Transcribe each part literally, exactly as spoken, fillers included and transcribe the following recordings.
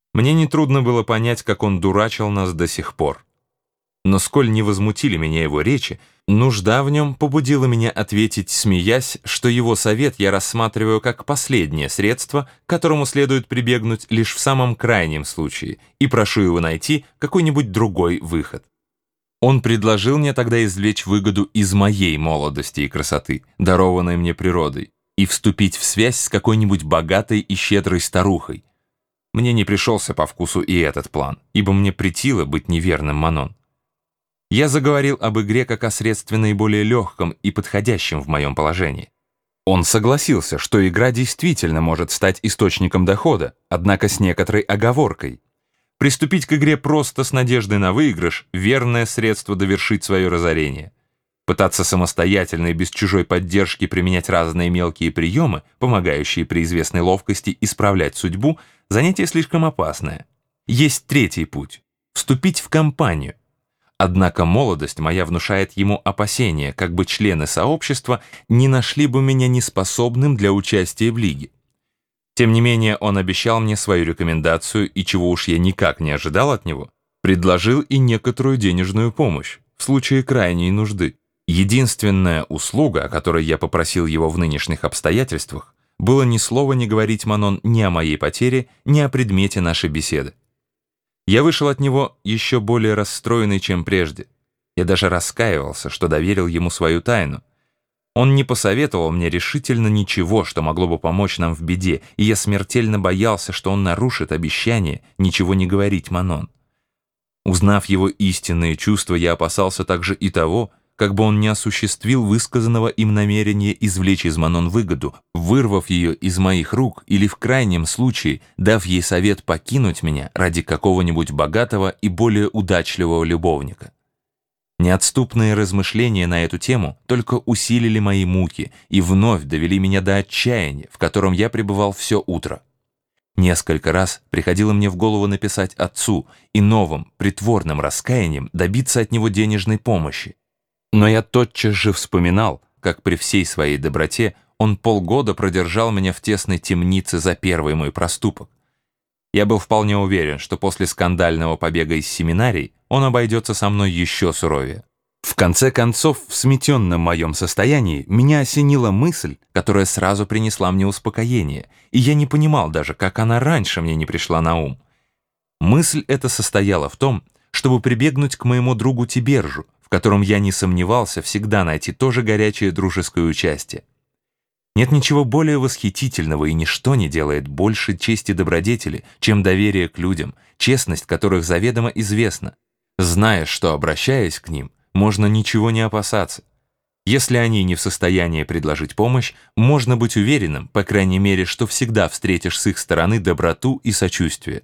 Мне нетрудно было понять, как он дурачил нас до сих пор. Но сколь не возмутили меня его речи, нужда в нем побудила меня ответить, смеясь, что его совет я рассматриваю как последнее средство, к которому следует прибегнуть лишь в самом крайнем случае, и прошу его найти какой-нибудь другой выход. Он предложил мне тогда извлечь выгоду из моей молодости и красоты, дарованной мне природой, и вступить в связь с какой-нибудь богатой и щедрой старухой. Мне не пришелся по вкусу и этот план, ибо мне претило быть неверным Манон. Я заговорил об игре как о средстве наиболее легком и подходящем в моем положении. Он согласился, что игра действительно может стать источником дохода, однако с некоторой оговоркой. Приступить к игре просто с надеждой на выигрыш – верное средство довершить свое разорение. Пытаться самостоятельно и без чужой поддержки применять разные мелкие приемы, помогающие при известной ловкости исправлять судьбу – занятие слишком опасное. Есть третий путь – вступить в компанию. Однако молодость моя внушает ему опасения, как бы члены сообщества не нашли бы меня неспособным для участия в лиге. Тем не менее, он обещал мне свою рекомендацию, и чего уж я никак не ожидал от него, предложил и некоторую денежную помощь в случае крайней нужды. Единственная услуга, о которой я попросил его в нынешних обстоятельствах, было ни слова не говорить Манон ни о моей потере, ни о предмете нашей беседы. Я вышел от него еще более расстроенный, чем прежде. Я даже раскаивался, что доверил ему свою тайну. Он не посоветовал мне решительно ничего, что могло бы помочь нам в беде, и я смертельно боялся, что он нарушит обещание ничего не говорить Манон. Узнав его истинные чувства, я опасался также и того, как бы он не осуществил высказанного им намерения извлечь из Манон выгоду, вырвав ее из моих рук или в крайнем случае дав ей совет покинуть меня ради какого-нибудь богатого и более удачливого любовника. Неотступные размышления на эту тему только усилили мои муки и вновь довели меня до отчаяния, в котором я пребывал все утро. Несколько раз приходило мне в голову написать отцу и новым, притворным раскаянием добиться от него денежной помощи. Но я тотчас же вспоминал, как при всей своей доброте он полгода продержал меня в тесной темнице за первый мой проступок. Я был вполне уверен, что после скандального побега из семинарий он обойдется со мной еще суровее. В конце концов, в сметенном моем состоянии меня осенила мысль, которая сразу принесла мне успокоение, и я не понимал даже, как она раньше мне не пришла на ум. Мысль эта состояла в том, чтобы прибегнуть к моему другу Тибержу, в котором я не сомневался всегда найти тоже горячее дружеское участие. Нет ничего более восхитительного, и ничто не делает больше чести добродетели, чем доверие к людям, честность которых заведомо известна. Зная, что, обращаясь к ним, можно ничего не опасаться. Если они не в состоянии предложить помощь, можно быть уверенным, по крайней мере, что всегда встретишь с их стороны доброту и сочувствие.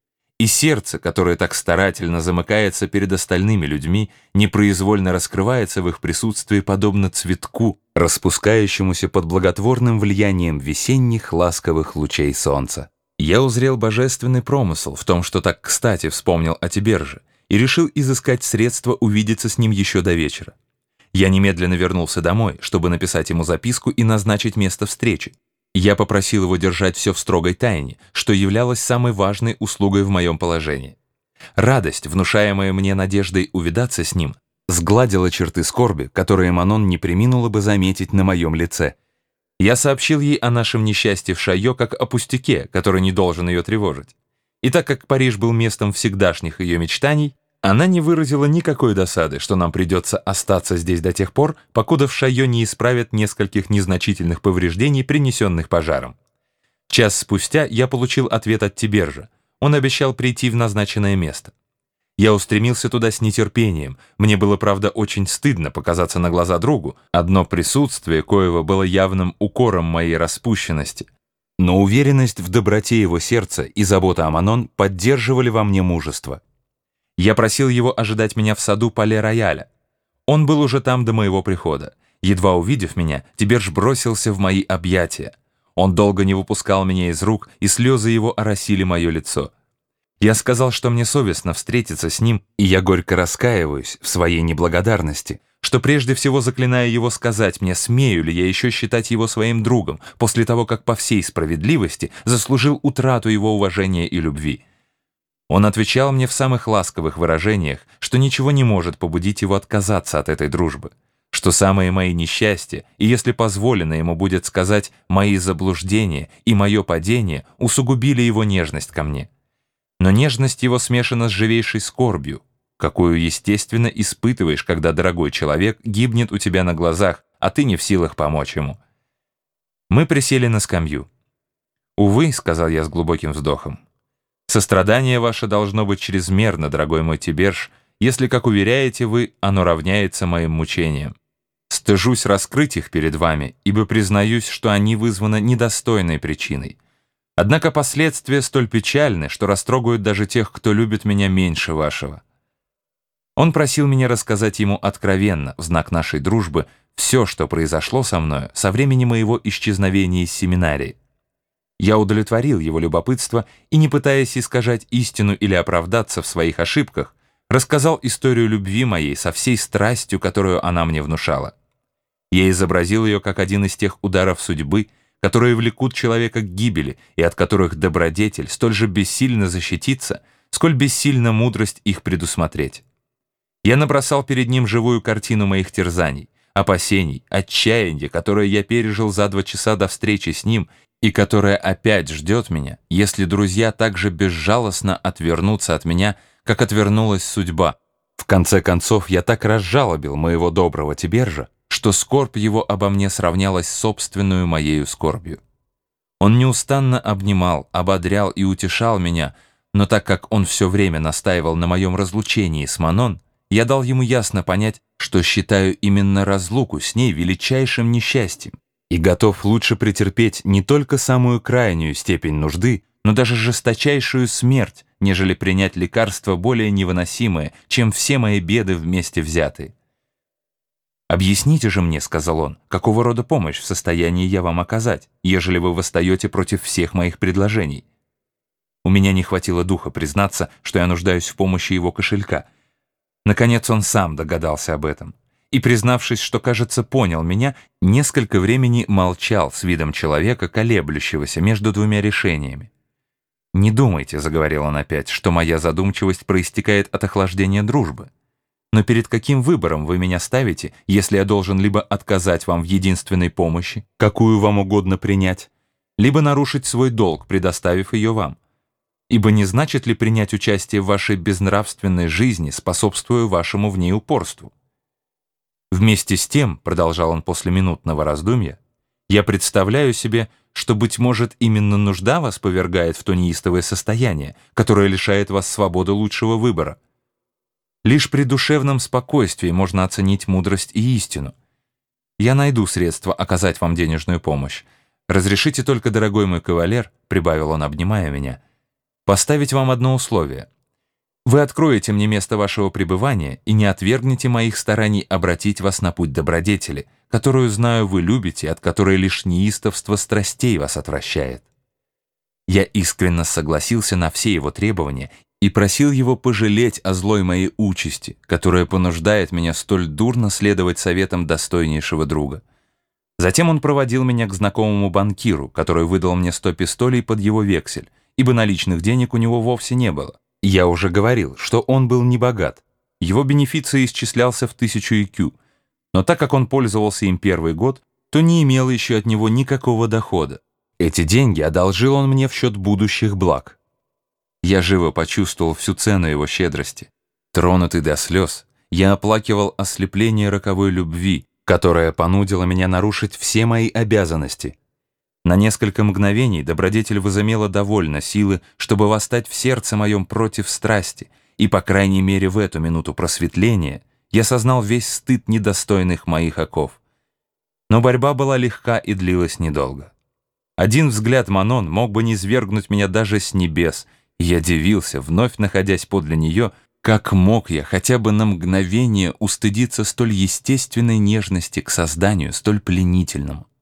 И сердце, которое так старательно замыкается перед остальными людьми, непроизвольно раскрывается в их присутствии подобно цветку, распускающемуся под благотворным влиянием весенних ласковых лучей солнца. Я узрел божественный промысел в том, что так кстати вспомнил о Тиберже, и решил изыскать средства увидеться с ним еще до вечера. Я немедленно вернулся домой, чтобы написать ему записку и назначить место встречи. Я попросил его держать все в строгой тайне, что являлось самой важной услугой в моем положении. Радость, внушаемая мне надеждой увидаться с ним, сгладила черты скорби, которые Манон не преминула бы заметить на моем лице. Я сообщил ей о нашем несчастье в Шайо как о пустяке, который не должен ее тревожить. И так как Париж был местом всегдашних ее мечтаний, она не выразила никакой досады, что нам придется остаться здесь до тех пор, покуда в Шайо не исправят нескольких незначительных повреждений, принесенных пожаром. Час спустя я получил ответ от Тибержа. Он обещал прийти в назначенное место. Я устремился туда с нетерпением. Мне было, правда, очень стыдно показаться на глаза другу. Одно присутствие коего было явным укором моей распущенности. Но уверенность в доброте его сердца и забота о Манон поддерживали во мне мужество. Я просил его ожидать меня в саду Пале-Рояля. Он был уже там до моего прихода. Едва увидев меня, Тиберж бросился в мои объятия. Он долго не выпускал меня из рук, и слезы его оросили мое лицо. Я сказал, что мне совестно встретиться с ним, и я горько раскаиваюсь в своей неблагодарности, что прежде всего заклинаю его сказать мне, смею ли я еще считать его своим другом, после того, как по всей справедливости заслужил утрату его уважения и любви. Он отвечал мне в самых ласковых выражениях, что ничего не может побудить его отказаться от этой дружбы, что самые мои несчастья, и если позволено ему будет сказать, мои заблуждения и мое падение усугубили его нежность ко мне. Но нежность его смешана с живейшей скорбью, какую, естественно, испытываешь, когда дорогой человек гибнет у тебя на глазах, а ты не в силах помочь ему. Мы присели на скамью. «Увы», — сказал я с глубоким вздохом, — «сострадание ваше должно быть чрезмерно, дорогой мой Тиберж, если, как уверяете вы, оно равняется моим мучениям. Стыжусь раскрыть их перед вами, ибо признаюсь, что они вызваны недостойной причиной. Однако последствия столь печальны, что растрогают даже тех, кто любит меня меньше вашего». Он просил меня рассказать ему откровенно, в знак нашей дружбы, все, что произошло со мною со времени моего исчезновения из семинарии. Я удовлетворил его любопытство и, не пытаясь искажать истину или оправдаться в своих ошибках, рассказал историю любви моей со всей страстью, которую она мне внушала. Я изобразил ее как один из тех ударов судьбы, которые влекут человека к гибели и от которых добродетель столь же бессильно защититься, сколь бессильна мудрость их предусмотреть. Я набросал перед ним живую картину моих терзаний, опасений, отчаяния, которое я пережил за два часа до встречи с ним и которая опять ждет меня, если друзья так же безжалостно отвернутся от меня, как отвернулась судьба. В конце концов, я так разжалобил моего доброго Тибержа, что скорбь его обо мне сравнялась с собственную моею скорбью. Он неустанно обнимал, ободрял и утешал меня, но так как он все время настаивал на моем разлучении с Манон, я дал ему ясно понять, что считаю именно разлуку с ней величайшим несчастьем и готов лучше претерпеть не только самую крайнюю степень нужды, но даже жесточайшую смерть, нежели принять лекарство более невыносимое, чем все мои беды вместе взятые. «Объясните же мне, — сказал он, — какого рода помощь в состоянии я вам оказать, ежели вы восстаете против всех моих предложений?» У меня не хватило духа признаться, что я нуждаюсь в помощи его кошелька. Наконец он сам догадался об этом и, признавшись, что, кажется, понял меня, несколько времени молчал с видом человека, колеблющегося между двумя решениями. «Не думайте, — заговорил он опять, — что моя задумчивость проистекает от охлаждения дружбы. Но перед каким выбором вы меня ставите, если я должен либо отказать вам в единственной помощи, какую вам угодно принять, либо нарушить свой долг, предоставив ее вам? Ибо не значит ли принять участие в вашей безнравственной жизни, способствуя вашему в ней упорству? Вместе с тем, — продолжал он после минутного раздумья, — я представляю себе, что, быть может, именно нужда вас повергает в то неистовое состояние, которое лишает вас свободы лучшего выбора. Лишь при душевном спокойствии можно оценить мудрость и истину. Я найду средства оказать вам денежную помощь. Разрешите только, дорогой мой кавалер, — прибавил он, обнимая меня, — поставить вам одно условие. Вы откроете мне место вашего пребывания и не отвергнете моих стараний обратить вас на путь добродетели, которую, знаю, вы любите, от которой лишь неистовство страстей вас отвращает». Я искренне согласился на все его требования и просил его пожалеть о злой моей участи, которая понуждает меня столь дурно следовать советам достойнейшего друга. Затем он проводил меня к знакомому банкиру, который выдал мне сто пистолей под его вексель, ибо наличных денег у него вовсе не было. Я уже говорил, что он был не богат. Его бенефиция исчислялся в тысячу икю, но так как он пользовался им первый год, то не имел еще от него никакого дохода. Эти деньги одолжил он мне в счет будущих благ. Я живо почувствовал всю цену его щедрости. Тронутый до слез, я оплакивал ослепление роковой любви, которая понудила меня нарушить все мои обязанности. На несколько мгновений добродетель возымела довольно силы, чтобы восстать в сердце моем против страсти, и, по крайней мере, в эту минуту просветления я сознал весь стыд недостойных моих оков. Но борьба была легка и длилась недолго. Один взгляд Манон мог бы низвергнуть меня даже с небес, и я дивился, вновь находясь подле нее, как мог я хотя бы на мгновение устыдиться столь естественной нежности к созданию, столь пленительному.